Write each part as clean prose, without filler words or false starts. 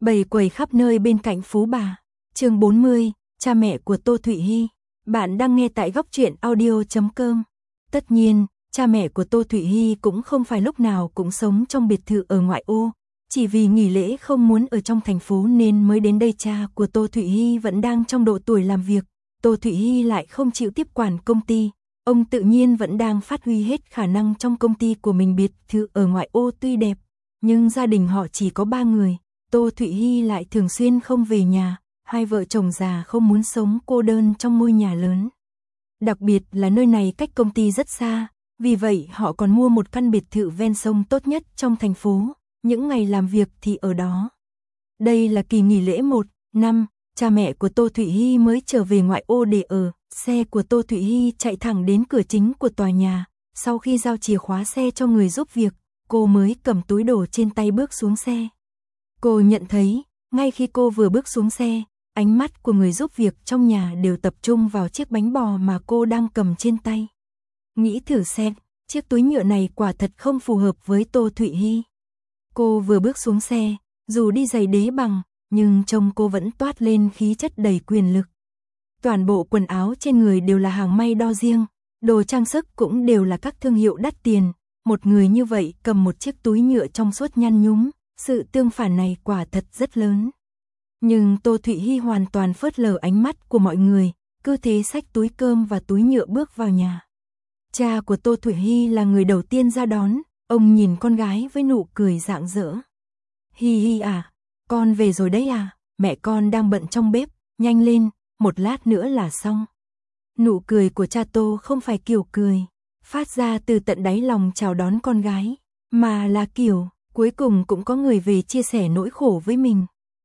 Bầy quầy khắp nơi bên cạnh Phú Bà. Chương 40, cha mẹ của Tô Thụy Hi. Bạn đang nghe tại góc truyện audio.com. Tất nhiên, cha mẹ của Tô Thụy Hi cũng không phải lúc nào cũng sống trong biệt thự ở ngoại ô, chỉ vì nghỉ lễ không muốn ở trong thành phố nên mới đến đây. Cha của Tô Thụy Hi vẫn đang trong độ tuổi làm việc, Tô Thụy Hi lại không chịu tiếp quản công ty, ông tự nhiên vẫn đang phát huy hết khả năng trong công ty của mình. Biệt thự ở ngoại ô tuy đẹp, nhưng gia đình họ chỉ có 3 người, Tô Thụy Hi lại thường xuyên không về nhà, hai vợ chồng già không muốn sống cô đơn trong ngôi nhà lớn. Đặc biệt là nơi này cách công ty rất xa, vì vậy họ còn mua một căn biệt thự ven sông tốt nhất trong thành phố, những ngày làm việc thì ở đó. Đây là kỳ nghỉ lễ 1 năm, cha mẹ của Tô Thụy Hi mới trở về ngoại ô để ở, xe của Tô Thụy Hi chạy thẳng đến cửa chính của tòa nhà, sau khi giao chìa khóa xe cho người giúp việc, cô mới cầm túi đồ trên tay bước xuống xe. Cô nhận thấy, ngay khi cô vừa bước xuống xe, ánh mắt của người giúp việc trong nhà đều tập trung vào chiếc bánh bò mà cô đang cầm trên tay. Nghĩ thử xem, chiếc túi nhựa này quả thật không phù hợp với Tô Thụy Hi. Cô vừa bước xuống xe, dù đi giày đế bằng, nhưng trông cô vẫn toát lên khí chất đầy quyền lực. Toàn bộ quần áo trên người đều là hàng may đo riêng, đồ trang sức cũng đều là các thương hiệu đắt tiền. Một người như vậy cầm một chiếc túi nhựa trong suốt nhăn nhúm, sự tương phản này quả thật rất lớn. Nhưng Tô Thụy Hi hoàn toàn phớt lờ ánh mắt của mọi người, cứ thế xách túi cơm và túi nhựa bước vào nhà. Cha của Tô Thụy Hi là người đầu tiên ra đón, ông nhìn con gái với nụ cười rạng rỡ. Hi Hi à, con về rồi đấy à, mẹ con đang bận trong bếp, nhanh lên, một lát nữa là xong. Nụ cười của cha Tô không phải kiểu cười phát ra từ tận đáy lòng chào đón con gái, mà là kiểu cuối cùng cũng có người về chia sẻ nỗi khổ với mình.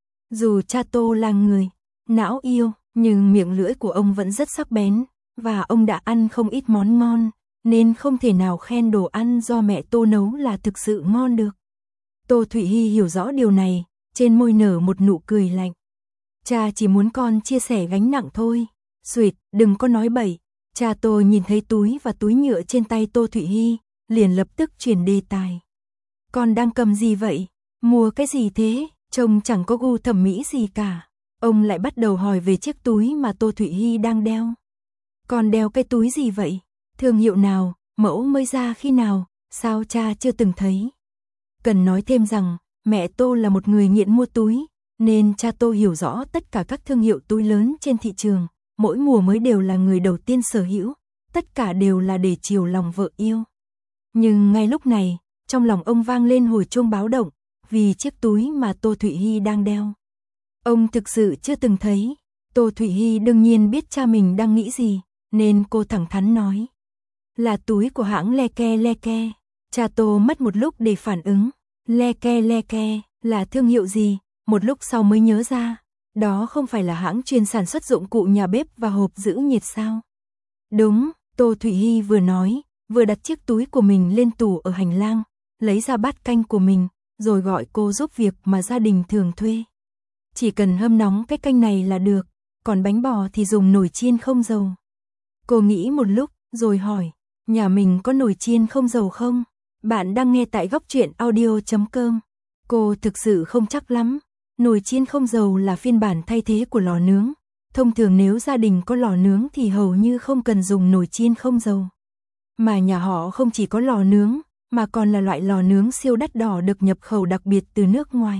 Dù cha Tô là người não yêu, nhưng miệng lưỡi của ông vẫn rất sắc bén, và ông đã ăn không ít món ngon, nên không thể nào khen đồ ăn do mẹ Tô nấu là thực sự ngon được. Tô Thụy Hi hiểu rõ điều này, trên môi nở một nụ cười lạnh. Cha chỉ muốn con chia sẻ gánh nặng thôi. Xuyệt, đừng có nói bậy. Cha Tô nhìn thấy túi và túi nhựa trên tay Tô Thụy Hi, liền lập tức chuyển đề tài. Con đang cầm gì vậy? Mua cái gì thế? Trông chẳng có gu thẩm mỹ gì cả. Ông lại bắt đầu hỏi về chiếc túi mà Tô Thụy Hi đang đeo. Con đeo cái túi gì vậy? Thương hiệu nào? Mẫu mới ra khi nào? Sao cha chưa từng thấy? Cần nói thêm rằng, mẹ Tô là một người nghiện mua túi, nên cha Tô hiểu rõ tất cả các thương hiệu túi lớn trên thị trường. Mỗi mùa mới đều là người đầu tiên sở hữu, tất cả đều là để chiều lòng vợ yêu. Nhưng ngay lúc này, trong lòng ông vang lên hồi chuông báo động, vì chiếc túi mà Tô Thụy Hi đang đeo. Ông thực sự chưa từng thấy. Tô Thụy Hi đương nhiên biết cha mình đang nghĩ gì, nên cô thẳng thắn nói. Là túi của hãng Leke Leke. Cha Tô mất một lúc để phản ứng. Leke Leke là thương hiệu gì? Một lúc sau mới nhớ ra. Đó không phải là hãng chuyên sản xuất dụng cụ nhà bếp và hộp giữ nhiệt sao? Đúng, Tô Thụy Hi vừa nói, vừa đặt chiếc túi của mình lên tủ ở hành lang, lấy ra bát canh của mình, rồi gọi cô giúp việc mà gia đình thường thuê. Chỉ cần hâm nóng cái canh này là được, còn bánh bò thì dùng nồi chiên không dầu. Cô nghĩ một lúc, rồi hỏi, nhà mình có nồi chiên không dầu không? Bạn đang nghe tại góc truyện audio.com. Cô thực sự không chắc lắm. Nồi chiên không dầu là phiên bản thay thế của lò nướng. Thông thường nếu gia đình có lò nướng thì hầu như không cần dùng nồi chiên không dầu. Mà nhà họ không chỉ có lò nướng, mà còn là loại lò nướng siêu đắt đỏ được nhập khẩu đặc biệt từ nước ngoài.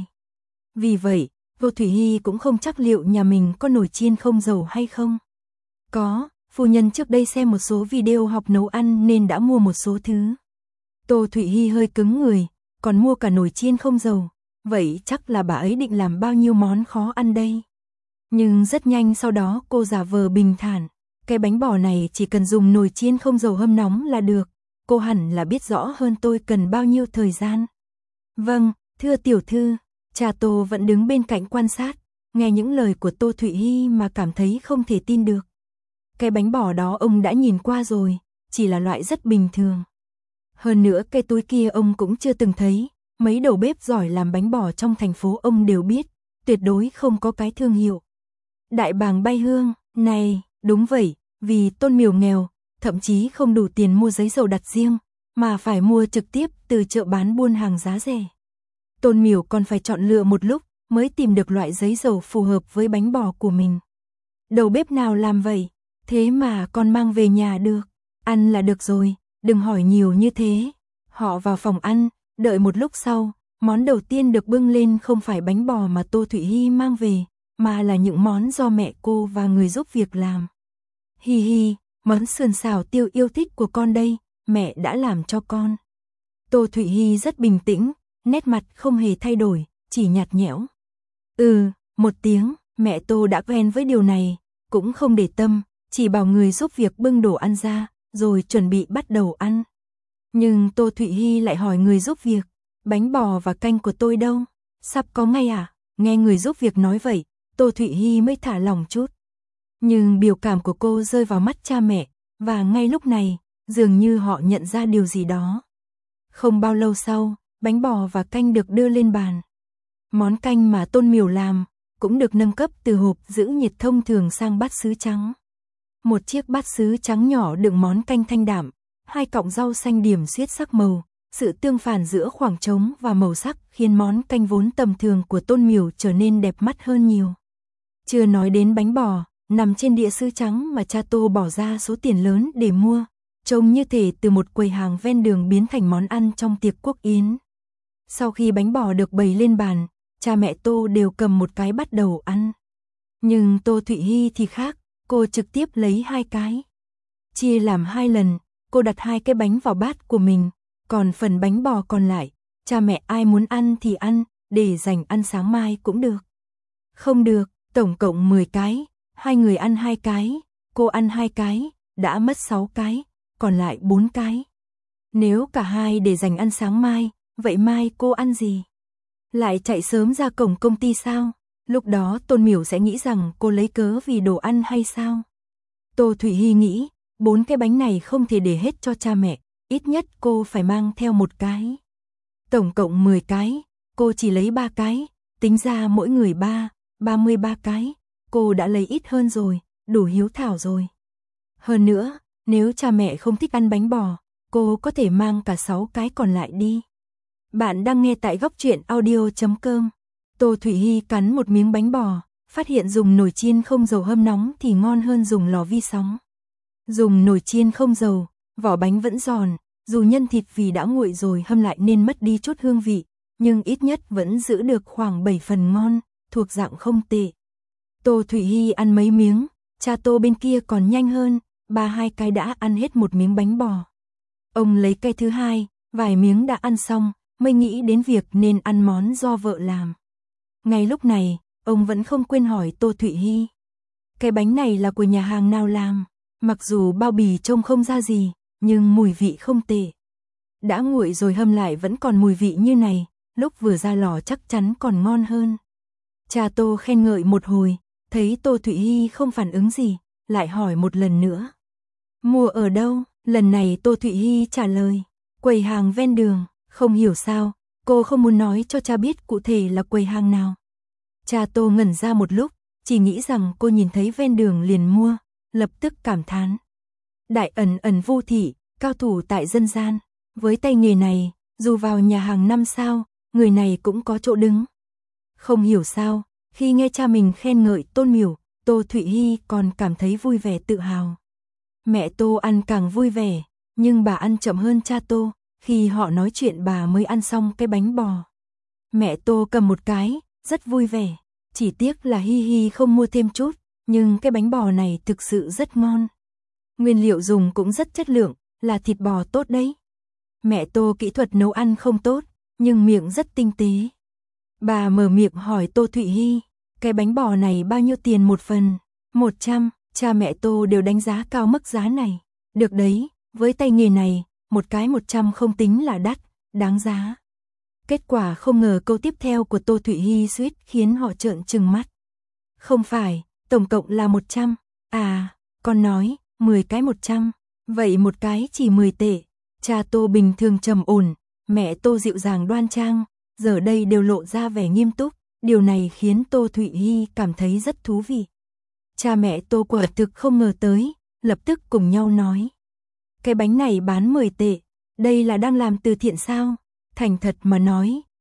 Vì vậy, Tô Thụy Hi cũng không chắc liệu nhà mình có nồi chiên không dầu hay không. Có, phu nhân trước đây xem một số video học nấu ăn nên đã mua một số thứ. Tô Thụy Hi hơi cứng người, còn mua cả nồi chiên không dầu. Vậy chắc là bà ấy định làm bao nhiêu món khó ăn đây. Nhưng rất nhanh sau đó cô giả vờ bình thản. Cái bánh bò này chỉ cần dùng nồi chiên không dầu hâm nóng là được. Cô hẳn là biết rõ hơn tôi cần bao nhiêu thời gian. Vâng, thưa tiểu thư. Cha Tô vẫn đứng bên cạnh quan sát, nghe những lời của Tô Thụy Hi mà cảm thấy không thể tin được. Cái bánh bò đó ông đã nhìn qua rồi, chỉ là loại rất bình thường. Hơn nữa cái túi kia ông cũng chưa từng thấy. Mấy đầu bếp giỏi làm bánh bò trong thành phố ông đều biết, tuyệt đối không có cái thương hiệu. Đại bàng bay hương, này, đúng vậy, vì Tôn Miểu nghèo, thậm chí không đủ tiền mua giấy dầu đặt riêng, mà phải mua trực tiếp từ chợ bán buôn hàng giá rẻ. Tôn Miểu còn phải chọn lựa một lúc, mới tìm được loại giấy dầu phù hợp với bánh bò của mình. Đầu bếp nào làm vậy? Thế mà con mang về nhà được. Ăn là được rồi, đừng hỏi nhiều như thế. Họ vào phòng ăn, đợi một lúc sau, món đầu tiên được bưng lên không phải bánh bò mà Tô Thụy Hi mang về, mà là những món do mẹ cô và người giúp việc làm. Hi hi, món sườn xào tiêu yêu thích của con đây, mẹ đã làm cho con. Tô Thụy Hi rất bình tĩnh, nét mặt không hề thay đổi, chỉ nhạt nhẽo. Một tiếng, mẹ Tô đã quen với điều này, cũng không để tâm, chỉ bảo người giúp việc bưng đồ ăn ra, rồi chuẩn bị bắt đầu ăn. Nhưng Tô Thụy Hi lại hỏi người giúp việc, bánh bò và canh của tôi đâu? Sắp có ngay à? Nghe người giúp việc nói vậy, Tô Thụy Hi mới thả lỏng chút. Nhưng biểu cảm của cô rơi vào mắt cha mẹ, và ngay lúc này, dường như họ nhận ra điều gì đó. Không bao lâu sau, bánh bò và canh được đưa lên bàn. Món canh mà Tôn Miểu làm, cũng được nâng cấp từ hộp giữ nhiệt thông thường sang bát sứ trắng. Một chiếc bát sứ trắng nhỏ đựng món canh thanh đạm, 2 cọng rau xanh điểm xuyết sắc màu, sự tương phản giữa khoảng trống và màu sắc khiến món canh vốn tầm thường của Tôn Miểu trở nên đẹp mắt hơn nhiều. Chưa nói đến bánh bò, nằm trên đĩa sứ trắng mà cha Tô bỏ ra số tiền lớn để mua, trông như thể từ một quầy hàng ven đường biến thành món ăn trong tiệc quốc yến. Sau khi bánh bò được bày lên bàn, cha mẹ Tô đều cầm một cái bắt đầu ăn. Nhưng Tô Thụy Hi thì khác, cô trực tiếp lấy 2 cái. Chia làm 2 lần, cô đặt 2 cái bánh vào bát của mình, còn phần bánh bò còn lại, cha mẹ ai muốn ăn thì ăn, để dành ăn sáng mai cũng được. Không được, tổng cộng 10 cái, 2 người ăn 2 cái, cô ăn 2 cái, đã mất 6 cái, còn lại 4 cái. Nếu cả hai để dành ăn sáng mai, vậy mai cô ăn gì? Lại chạy sớm ra cổng công ty sao? Lúc đó Tôn Miểu sẽ nghĩ rằng cô lấy cớ vì đồ ăn hay sao? Tô Thụy Hi nghĩ, 4 cái bánh này không thể để hết cho cha mẹ, ít nhất cô phải mang theo 1 cái. Tổng cộng 10 cái, cô chỉ lấy 3 cái, tính ra mỗi người 33 cái, cô đã lấy ít hơn rồi, đủ hiếu thảo rồi. Hơn nữa, nếu cha mẹ không thích ăn bánh bò, cô có thể mang cả 6 cái còn lại đi. Bạn đang nghe tại góc truyện audio.com. Tô Thụy Hi cắn một miếng bánh bò, phát hiện dùng nồi chiên không dầu hâm nóng thì ngon hơn dùng lò vi sóng. Dùng nồi chiên không dầu, vỏ bánh vẫn giòn, dù nhân thịt vì đã nguội rồi hâm lại nên mất đi chút hương vị, nhưng ít nhất vẫn giữ được khoảng 7 phần ngon, thuộc dạng không tệ. Tô Thụy Hi ăn mấy miếng, cha Tô bên kia còn nhanh hơn, 2 cái đã ăn hết một miếng bánh bò. Ông lấy cái thứ hai, vài miếng đã ăn xong, mới nghĩ đến việc nên ăn món do vợ làm. Ngay lúc này, ông vẫn không quên hỏi Tô Thụy Hi. Cái bánh này là của nhà hàng nào làm? Mặc dù bao bì trông không ra gì, nhưng mùi vị không tệ. Đã nguội rồi hâm lại vẫn còn mùi vị như này, lúc vừa ra lò chắc chắn còn ngon hơn. Cha Tô khen ngợi một hồi, thấy Tô Thụy Hi không phản ứng gì, lại hỏi một lần nữa. Mua ở đâu? Lần này Tô Thụy Hi trả lời, quầy hàng ven đường. Không hiểu sao, cô không muốn nói cho cha biết cụ thể là quầy hàng nào. Cha Tô ngẩn ra một lúc, chỉ nghĩ rằng cô nhìn thấy ven đường liền mua, lập tức cảm thán. Đại ẩn Vu Thị, cao thủ tại dân gian, với tay nghề này, dù vào nhà hàng 5 sao, người này cũng có chỗ đứng. Không hiểu sao, khi nghe cha mình khen ngợi Tôn Miểu, Tô Thụy Hi còn cảm thấy vui vẻ tự hào. Mẹ Tô ăn càng vui vẻ, nhưng bà ăn chậm hơn cha Tô, khi họ nói chuyện bà mới ăn xong cái bánh bò. Mẹ Tô cầm một cái, rất vui vẻ, chỉ tiếc là Hi Hi không mua thêm chút, nhưng cái bánh bò này thực sự rất ngon. Nguyên liệu dùng cũng rất chất lượng, là thịt bò tốt đấy. Mẹ Tô kỹ thuật nấu ăn không tốt, nhưng miệng rất tinh tế. Bà mở miệng hỏi Tô Thụy Hi, cái bánh bò này bao nhiêu tiền một phần? 100, cha mẹ Tô đều đánh giá cao mức giá này. Được đấy, với tay nghề này, một cái 100 không tính là đắt, đáng giá. Kết quả không ngờ câu tiếp theo của Tô Thụy Hi suýt khiến họ trợn trừng mắt. Không phải, tổng cộng là 100. À, con nói, 10 cái 100. Vậy một cái chỉ 10 tệ. Cha Tô bình thường trầm ổn, mẹ Tô dịu dàng đoan trang, giờ đây đều lộ ra vẻ nghiêm túc. Điều này khiến Tô Thụy Hi cảm thấy rất thú vị. Cha mẹ Tô quả thực không ngờ tới, lập tức cùng nhau nói. Cái bánh này bán 10 tệ, đây là đang làm từ thiện sao? Thành thật mà nói,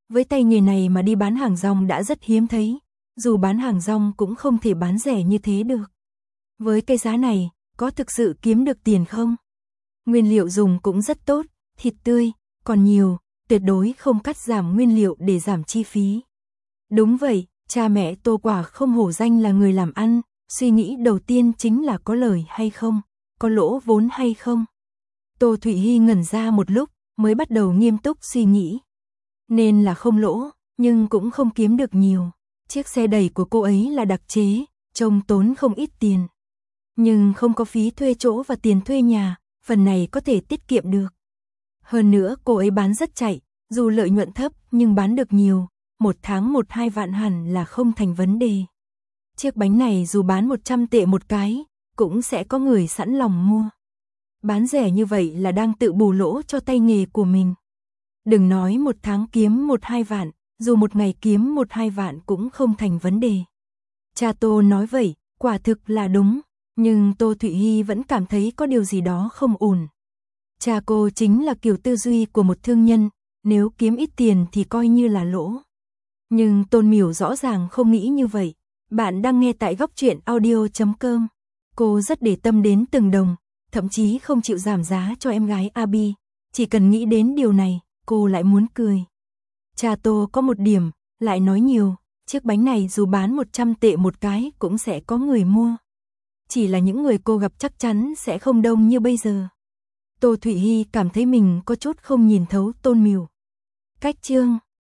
Với tay nghề này mà đi bán hàng rong đã rất hiếm thấy, dù bán hàng rong cũng không thể bán rẻ như thế được. Với cái giá này, có thực sự kiếm được tiền không? Nguyên liệu dùng cũng rất tốt, thịt tươi, còn nhiều, tuyệt đối không cắt giảm nguyên liệu để giảm chi phí. Đúng vậy, cha mẹ Tô quả không hổ danh là người làm ăn, suy nghĩ đầu tiên chính là có lời hay không, có lỗ vốn hay không. Tô Thụy Hy ngẩn ra một lúc, mới bắt đầu nghiêm túc suy nghĩ. Nên là không lỗ, nhưng cũng không kiếm được nhiều. Chiếc xe đẩy của cô ấy là đặc chế, trông tốn không ít tiền. Nhưng không có phí thuê chỗ và tiền thuê nhà, phần này có thể tiết kiệm được. Hơn nữa cô ấy bán rất chạy, dù lợi nhuận thấp nhưng bán được nhiều, một tháng 1-2 vạn hẳn là không thành vấn đề. Chiếc bánh này dù bán 100 tệ một cái, cũng sẽ có người sẵn lòng mua. Bán rẻ như vậy là đang tự bù lỗ cho tay nghề của mình. Đừng nói một tháng kiếm 1-2 vạn, dù một ngày kiếm 1-2 vạn cũng không thành vấn đề. Cha Tô nói vậy, quả thực là đúng, nhưng Tô Thụy Hy vẫn cảm thấy có điều gì đó không ổn. Cha cô chính là kiểu tư duy của một thương nhân, nếu kiếm ít tiền thì coi như là lỗ. Nhưng Tôn Miểu rõ ràng không nghĩ như vậy. Bạn đang nghe tại góc truyện audio.com. Cô rất để tâm đến từng đồng, thậm chí không chịu giảm giá cho em gái Abi. Chỉ cần nghĩ đến điều này, cô lại muốn cười. Cha Tô có một điểm, lại nói nhiều, chiếc bánh này dù bán 100 tệ một cái cũng sẽ có người mua. Chỉ là những người cô gặp chắc chắn sẽ không đông như bây giờ. Tô Thụy Hy cảm thấy mình có chút không nhìn thấu Tôn Miểu. Cách chương